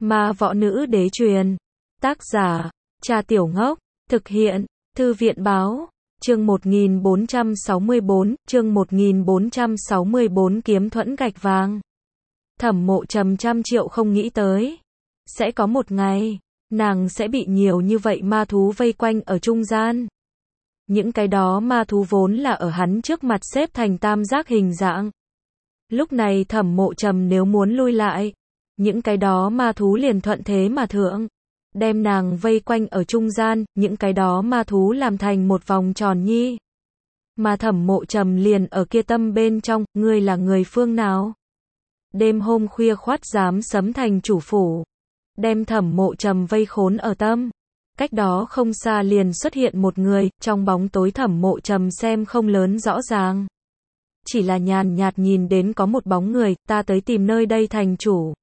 Ma võ nữ đế truyền. Tác giả, Trà Tiểu Ngốc. Thực hiện, Thư viện báo. Chương 1464, kiếm thuẫn gạch vàng. Thẩm Mộ Trầm trăm triệu không nghĩ tới. Sẽ có một ngày, nàng sẽ bị nhiều như vậy ma thú vây quanh ở trung gian. Những cái đó ma thú vốn là ở hắn trước mặt xếp thành tam giác hình dạng. Lúc này Thẩm Mộ Trầm nếu muốn lui lại, những cái đó ma thú liền thuận thế mà thượng, đem nàng vây quanh ở trung gian, những cái đó ma thú làm thành một vòng tròn nhi. Mà Thẩm Mộ Trầm liền ở kia tâm bên trong, ngươi là người phương nào? Đêm hôm khuya khoắt dám sấm thành chủ phủ, đem Thẩm Mộ Trầm vây khốn ở tâm. Cách đó không xa liền xuất hiện một người, trong bóng tối Thẩm Mộ Trầm xem không lớn rõ ràng. Chỉ là nhàn nhạt nhìn đến có một bóng người, ta tới tìm nơi đây thành chủ.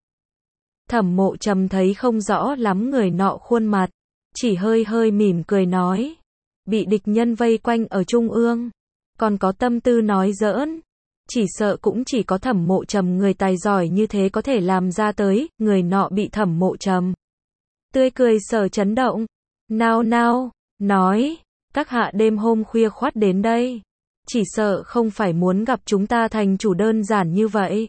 Thẩm Mộ Trầm thấy không rõ lắm người nọ khuôn mặt, chỉ hơi hơi mỉm cười nói. Bị địch nhân vây quanh ở trung ương, còn có tâm tư nói giỡn. Chỉ sợ cũng chỉ có Thẩm Mộ Trầm người tài giỏi như thế có thể làm ra tới, người nọ bị Thẩm Mộ Trầm tươi cười sở chấn động. Nao nao, nói, các hạ đêm hôm khuya khoắt đến đây, chỉ sợ không phải muốn gặp chúng ta thành chủ đơn giản như vậy.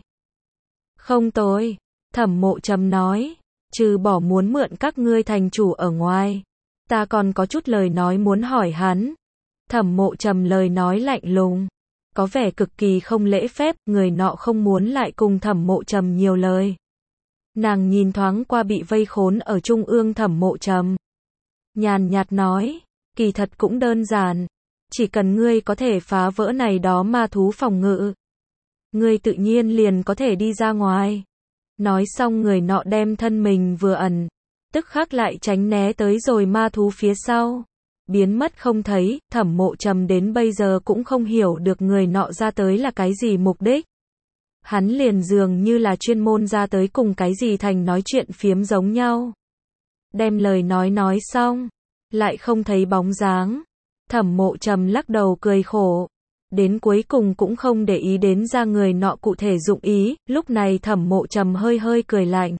Không tối, Thẩm Mộ Trầm nói, trừ bỏ muốn mượn các ngươi thành chủ ở ngoài, ta còn có chút lời nói muốn hỏi hắn. Thẩm Mộ Trầm lời nói lạnh lùng, có vẻ cực kỳ không lễ phép, người nọ không muốn lại cùng Thẩm Mộ Trầm nhiều lời. Nàng nhìn thoáng qua bị vây khốn ở trung ương Thẩm Mộ Trầm, nhàn nhạt nói, kỳ thật cũng đơn giản, chỉ cần ngươi có thể phá vỡ này đó ma thú phòng ngự, ngươi tự nhiên liền có thể đi ra ngoài. Nói xong người nọ đem thân mình vừa ẩn, tức khắc lại tránh né tới rồi ma thú phía sau, biến mất không thấy. Thẩm Mộ Trầm đến bây giờ cũng không hiểu được người nọ ra tới là cái gì mục đích. Hắn liền dường như là chuyên môn ra tới cùng cái gì thành nói chuyện phiếm giống nhau. Đem lời nói xong, lại không thấy bóng dáng. Thẩm Mộ Trầm lắc đầu cười khổ, đến cuối cùng cũng không để ý đến ra người nọ cụ thể dụng ý. Lúc này Thẩm Mộ Trầm hơi hơi cười lạnh.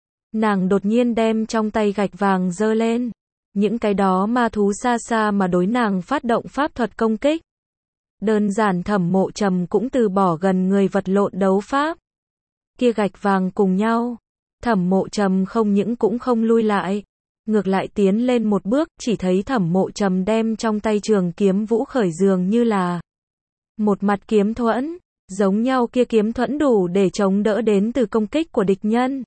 Nàng đột nhiên đem trong tay gạch vàng giơ lên. Những cái đó ma thú xa xa mà đối nàng phát động pháp thuật công kích. Đơn giản Thẩm Mộ Trầm cũng từ bỏ gần người vật lộn đấu pháp. Kia gạch vàng cùng nhau, Thẩm Mộ Trầm không những cũng không lui lại, ngược lại tiến lên một bước, chỉ thấy Thẩm Mộ Trầm đem trong tay trường kiếm vũ khởi dường như là một mặt kiếm thuẫn, giống nhau kia kiếm thuẫn đủ để chống đỡ đến từ công kích của địch nhân.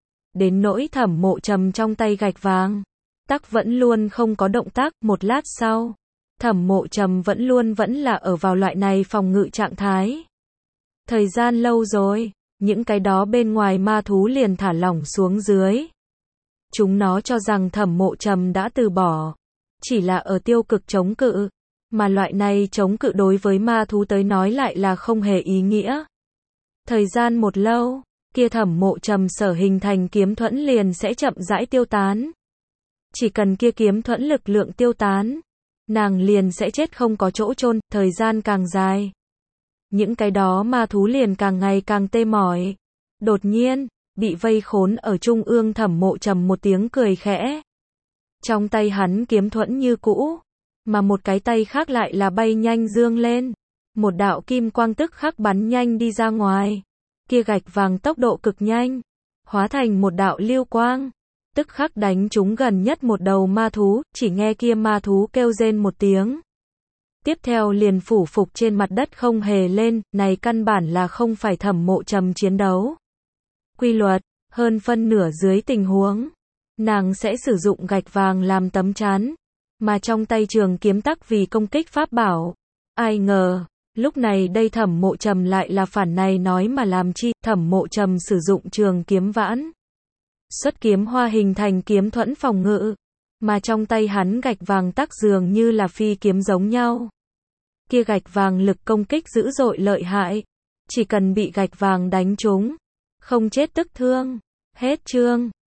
Đến nỗi Thẩm Mộ Trầm trong tay gạch vàng, tắc vẫn luôn không có động tác. Một lát sau, Thẩm Mộ Trầm vẫn là ở vào loại này phòng ngự trạng thái. Thời gian lâu rồi, những cái đó bên ngoài ma thú liền thả lỏng xuống dưới. Chúng nó cho rằng Thẩm Mộ Trầm đã từ bỏ, chỉ là ở tiêu cực chống cự, mà loại này chống cự đối với ma thú tới nói lại là không hề ý nghĩa. Thời gian một lâu, kia Thẩm Mộ Trầm sở hình thành kiếm thuẫn liền sẽ chậm rãi tiêu tán. Chỉ cần kia kiếm thuẫn lực lượng tiêu tán, nàng liền sẽ chết không có chỗ chôn. Thời gian càng dài, những cái đó ma thú liền càng ngày càng tê mỏi. Đột nhiên, bị vây khốn ở trung ương Thẩm Mộ Trầm một tiếng cười khẽ. Trong tay hắn kiếm thuẫn như cũ, mà một cái tay khác lại là bay nhanh dương lên. Một đạo kim quang tức khắc bắn nhanh đi ra ngoài. Kia gạch vàng tốc độ cực nhanh, hóa thành một đạo lưu quang, tức khắc đánh trúng gần nhất một đầu ma thú. Chỉ nghe kia ma thú kêu rên một tiếng, tiếp theo liền phủ phục trên mặt đất không hề lên. Này căn bản là không phải Thẩm Mộ Trầm chiến đấu quy luật. Hơn phân nửa dưới tình huống, nàng sẽ sử dụng gạch vàng làm tấm chắn, mà trong tay trường kiếm tắc vì công kích pháp bảo. Ai ngờ, lúc này đây Thẩm Mộ Trầm lại là phản này nói mà làm chi. Thẩm Mộ Trầm sử dụng trường kiếm vãn xuất kiếm hoa hình thành kiếm thuẫn phòng ngự, mà trong tay hắn gạch vàng tắc dường như là phi kiếm giống nhau. Kia gạch vàng lực công kích dữ dội lợi hại, chỉ cần bị gạch vàng đánh trúng, không chết tức thương. Hết chương.